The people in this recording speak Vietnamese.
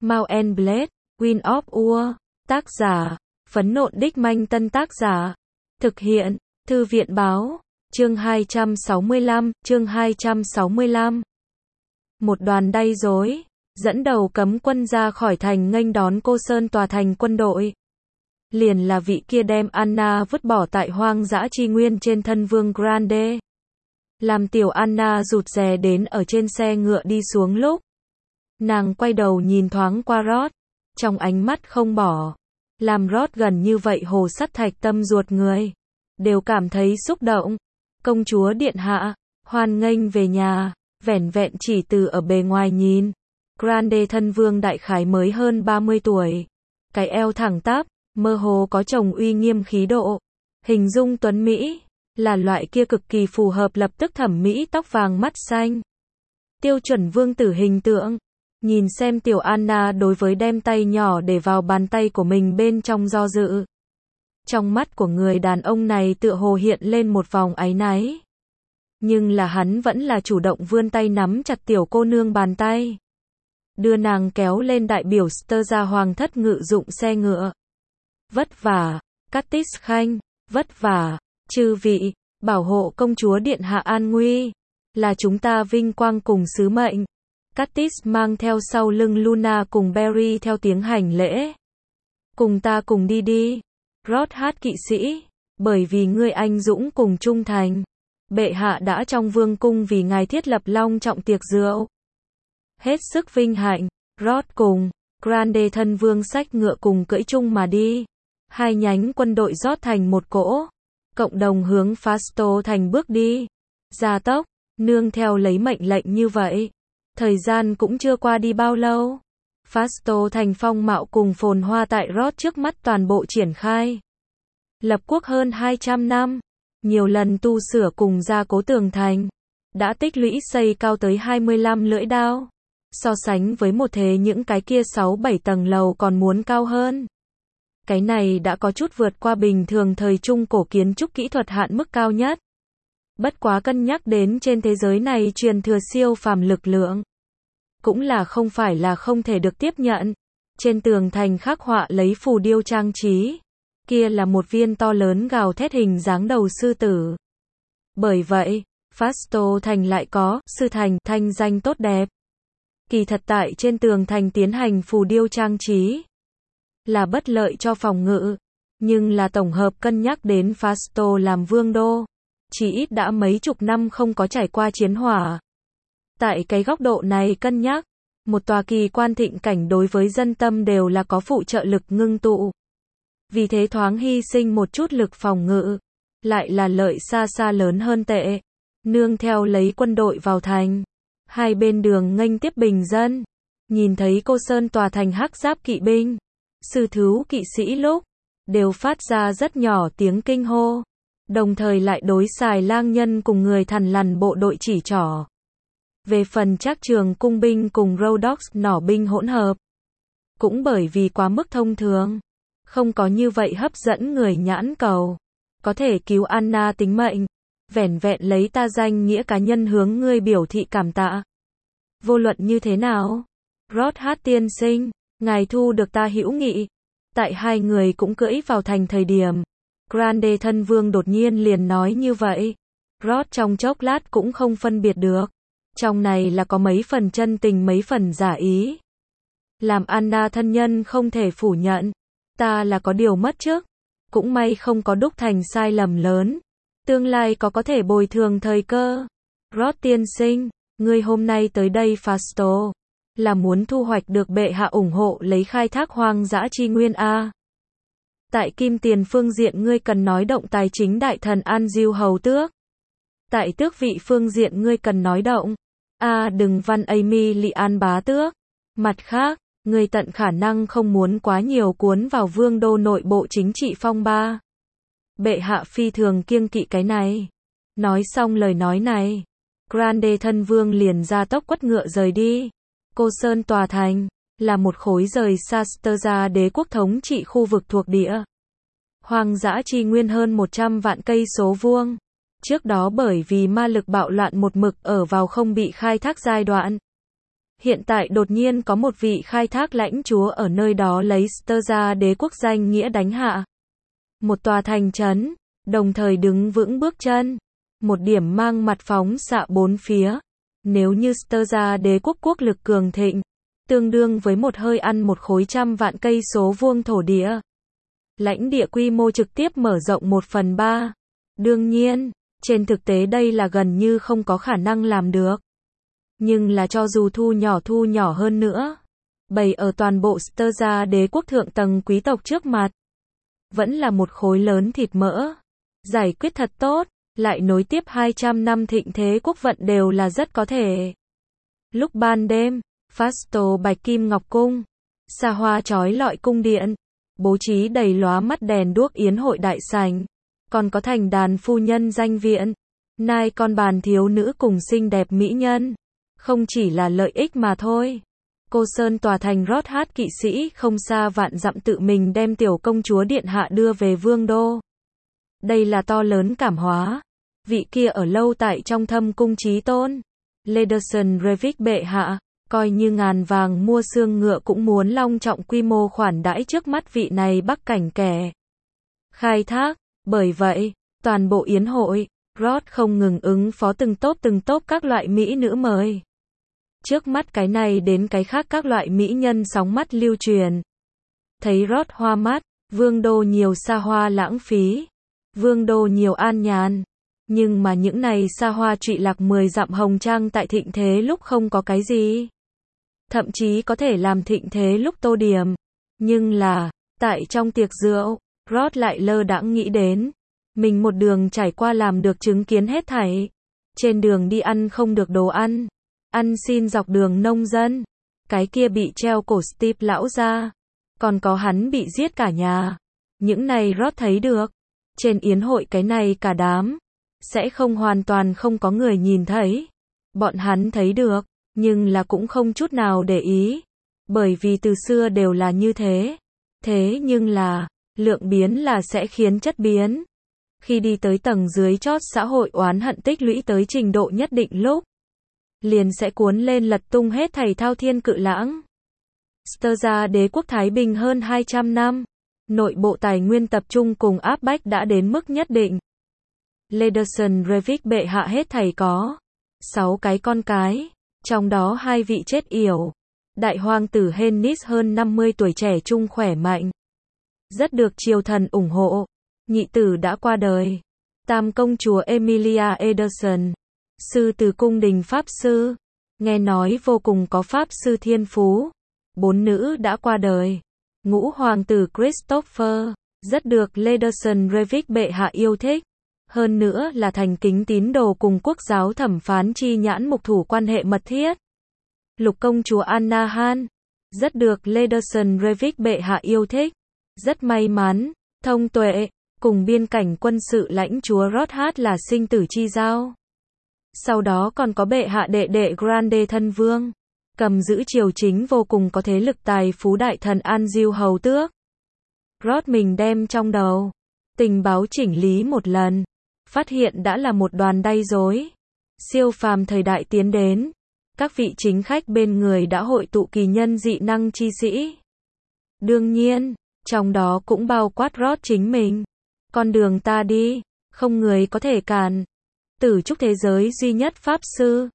Mount and Blade, Wind of War. Tác giả, Phấn Nộn Đích Manh. Tân tác giả, thực hiện, Thư viện Báo. Chương 265, chương 265. Một đoàn đay rối, dẫn đầu cấm quân ra khỏi thành nghênh đón Cô Sơn tòa thành quân đội. Liền là vị kia đem Anna vứt bỏ tại hoang dã chi nguyên trên thân Vương Grande. Làm tiểu Anna rụt rè đến ở trên xe ngựa đi xuống lúc. Nàng quay đầu nhìn thoáng qua Rod, trong ánh mắt không bỏ. Làm Rod gần như vậy hồ sắt thạch tâm ruột người. Đều cảm thấy xúc động. Công chúa điện hạ, hoan nghênh về nhà, vẻn vẹn chỉ từ ở bề ngoài nhìn. Grande thân vương đại khái mới hơn 30 tuổi. Cái eo thẳng tắp, mơ hồ có chồng uy nghiêm khí độ. Hình dung tuấn Mỹ, là loại kia cực kỳ phù hợp lập tức thẩm mỹ tóc vàng mắt xanh. Tiêu chuẩn vương tử hình tượng. Nhìn xem tiểu Anna đối với đem tay nhỏ để vào bàn tay của mình bên trong do dự. Trong mắt của người đàn ông này tựa hồ hiện lên một vòng áy náy. Nhưng là hắn vẫn là chủ động vươn tay nắm chặt tiểu cô nương bàn tay. Đưa nàng kéo lên đại biểu Ster ra hoàng thất ngự dụng xe ngựa. Vất vả, Curtis Khanh, vất vả, chư vị, bảo hộ công chúa điện hạ an nguy. Là chúng ta vinh quang cùng sứ mệnh. Curtis mang theo sau lưng Luna cùng Barry theo tiếng hành lễ. Cùng ta cùng đi đi. Rod hát kỵ sĩ, bởi vì ngươi anh dũng cùng trung thành. Bệ hạ đã trong vương cung vì ngài thiết lập long trọng tiệc rượu. Hết sức vinh hạnh, Rod cùng Grande thân vương xách ngựa cùng cưỡi chung mà đi. Hai nhánh quân đội rót thành một cỗ, cộng đồng hướng Fasto thành bước đi. Gia tốc, nương theo lấy mệnh lệnh như vậy. Thời gian cũng chưa qua đi bao lâu. Fasto thành phong mạo cùng phồn hoa tại Rod trước mắt toàn bộ triển khai. Lập quốc hơn 200 năm, nhiều lần tu sửa cùng gia cố tường thành, đã tích lũy xây cao tới 25 lưỡi đao. So sánh với một thế những cái kia 6-7 tầng lầu còn muốn cao hơn. Cái này đã có chút vượt qua bình thường thời trung cổ kiến trúc kỹ thuật hạn mức cao nhất. Bất quá cân nhắc đến trên thế giới này truyền thừa siêu phàm lực lượng. Cũng là không phải là không thể được tiếp nhận. Trên tường thành khắc họa lấy phù điêu trang trí. Kia là một viên to lớn gào thét hình dáng đầu sư tử. Bởi vậy, Fasto thành lại có sư thành thanh danh tốt đẹp. Kỳ thật tại trên tường thành tiến hành phù điêu trang trí là bất lợi cho phòng ngự, nhưng là tổng hợp cân nhắc đến Fasto làm vương đô, chỉ ít đã mấy chục năm không có trải qua chiến hỏa. Tại cái góc độ này cân nhắc, một tòa kỳ quan thịnh cảnh đối với dân tâm đều là có phụ trợ lực ngưng tụ. Vì thế thoáng hy sinh một chút lực phòng ngự, lại là lợi xa xa lớn hơn tệ. Nương theo lấy quân đội vào thành, hai bên đường nghênh tiếp bình dân, nhìn thấy Cô Sơn tòa thành hắc giáp kỵ binh, sư thú kỵ sĩ lúc, đều phát ra rất nhỏ tiếng kinh hô, đồng thời lại đối xài lang nhân cùng người thằn lằn bộ đội chỉ trỏ. Về phần Trác Trường cung binh cùng Rhodox nỏ binh hỗn hợp, cũng bởi vì quá mức thông thường, không có như vậy hấp dẫn người nhãn cầu, có thể cứu Anna tính mệnh, vẻn vẹn lấy ta danh nghĩa cá nhân hướng ngươi biểu thị cảm tạ. Vô luận như thế nào, Rod hát tiên sinh, ngài thu được ta hữu nghị. Tại hai người cũng cưỡi vào thành thời điểm, Grande thân vương đột nhiên liền nói như vậy. Rod trong chốc lát cũng không phân biệt được, trong này là có mấy phần chân tình mấy phần giả ý. Làm Anna thân nhân không thể phủ nhận, ta là có điều mất trước, cũng may không có đúc thành sai lầm lớn, tương lai có thể bồi thường thời cơ. Rod tiên sinh, ngươi hôm nay tới đây Fasto, là muốn thu hoạch được bệ hạ ủng hộ lấy khai thác hoang dã chi nguyên a. Tại kim tiền phương diện ngươi cần nói động tài chính đại thần An Diêu hầu tước. Tại tước vị phương diện ngươi cần nói động đừng văn Amy Lị An bá tước. Mặt khác, ngươi tận khả năng không muốn quá nhiều cuốn vào vương đô nội bộ chính trị phong ba. Bệ hạ phi thường kiêng kỵ cái này. Nói xong lời nói này, Grande thân vương liền ra tốc quất ngựa rời đi. Cô Sơn tòa thành là một khối rời xa Sterza đế quốc thống trị khu vực thuộc địa. Hoang dã chi nguyên hơn 100 vạn cây số vuông. Trước đó bởi vì ma lực bạo loạn một mực ở vào không bị khai thác giai đoạn. Hiện tại đột nhiên có một vị khai thác lãnh chúa ở nơi đó lấy Sterza đế quốc danh nghĩa đánh hạ một tòa thành trấn, đồng thời đứng vững bước chân, một điểm mang mặt phóng xạ bốn phía. Nếu như Sterza đế quốc quốc lực cường thịnh, tương đương với một hơi ăn một khối 100 vạn cây số vuông thổ địa. Lãnh địa quy mô trực tiếp mở rộng 1/3. Đương nhiên, trên thực tế đây là gần như không có khả năng làm được. Nhưng là cho dù thu nhỏ hơn nữa, bày ở toàn bộ Sterza đế quốc thượng tầng quý tộc trước mặt, vẫn là một khối lớn thịt mỡ. Giải quyết thật tốt, lại nối tiếp 200 năm thịnh thế quốc vận đều là rất có thể. Lúc ban đêm, Fasto bạch kim ngọc cung, xa hoa chói lọi cung điện, bố trí đầy lóa mắt đèn đuốc yến hội đại sảnh, còn có thành đàn phu nhân danh viện, nai con bàn thiếu nữ cùng xinh đẹp mỹ nhân. Không chỉ là lợi ích mà thôi. Cô Sơn tòa thành rót hát kỵ sĩ không xa vạn dặm tự mình đem tiểu công chúa điện hạ đưa về vương đô. Đây là to lớn cảm hóa. Vị kia ở lâu tại trong thâm cung chí tôn, Lederson Revik bệ hạ, coi như ngàn vàng mua xương ngựa cũng muốn long trọng quy mô khoản đãi trước mắt vị này bắc cảnh kẻ khai thác. Bởi vậy, toàn bộ yến hội, Rod không ngừng ứng phó từng tốp các loại mỹ nữ mời. Trước mắt cái này đến cái khác các loại mỹ nhân sóng mắt lưu truyền. Thấy Rod hoa mắt, vương đô nhiều xa hoa lãng phí, vương đô nhiều an nhàn. Nhưng mà những này xa hoa trụy lạc 10 dặm hồng trang tại thịnh thế lúc không có cái gì. Thậm chí có thể làm thịnh thế lúc tô điểm. Nhưng là, tại trong tiệc rượu, Rod lại lơ đãng nghĩ đến. Mình một đường trải qua làm được chứng kiến hết thảy. Trên đường đi ăn không được đồ ăn. Ăn xin dọc đường nông dân. Cái kia bị treo cổ Steve lão ra. Còn có hắn bị giết cả nhà. Những này Rod thấy được. Trên yến hội cái này cả đám. Sẽ không hoàn toàn không có người nhìn thấy. Bọn hắn thấy được. Nhưng là cũng không chút nào để ý. Bởi vì từ xưa đều là như thế. Thế nhưng là, lượng biến là sẽ khiến chất biến. Khi đi tới tầng dưới chót xã hội oán hận tích lũy tới trình độ nhất định lúc, liền sẽ cuốn lên lật tung hết thảy thao thiên cự lãng. Sterza đế quốc Thái Bình hơn 200 năm. Nội bộ tài nguyên tập trung cùng áp bách đã đến mức nhất định. Lederson Revik bệ hạ hết thảy có 6 cái con cái, trong đó 2 vị chết yểu. Đại hoàng tử Hennis hơn 50 tuổi trẻ trung khỏe mạnh. Rất được triều thần ủng hộ. Nhị tử đã qua đời. Tam công chúa Emilia Ederson, sư từ cung đình pháp sư, nghe nói vô cùng có pháp sư thiên phú. 4 nữ đã qua đời. Ngũ hoàng tử Christopher, rất được Lederson Revik bệ hạ yêu thích. Hơn nữa là thành kính tín đồ cùng quốc giáo thẩm phán chi nhãn mục thủ quan hệ mật thiết. Lục công chúa Anna Han, rất được Lederson Revik bệ hạ yêu thích. Rất may mắn, thông tuệ, cùng biên cảnh quân sự lãnh chúa Rodhat là sinh tử chi giao. Sau đó còn có bệ hạ đệ đệ Grande thân vương, cầm giữ triều chính vô cùng có thế lực tài phú đại thần Anjou hầu tước. Rod mình đem trong đầu tình báo chỉnh lý một lần, phát hiện đã là một đoàn đay rối. Siêu phàm thời đại tiến đến, các vị chính khách bên người đã hội tụ kỳ nhân dị năng chi sĩ. Đương nhiên, trong đó cũng bao quát Rod chính mình. Con đường ta đi, không người có thể cản. Tử trúc thế giới duy nhất pháp sư,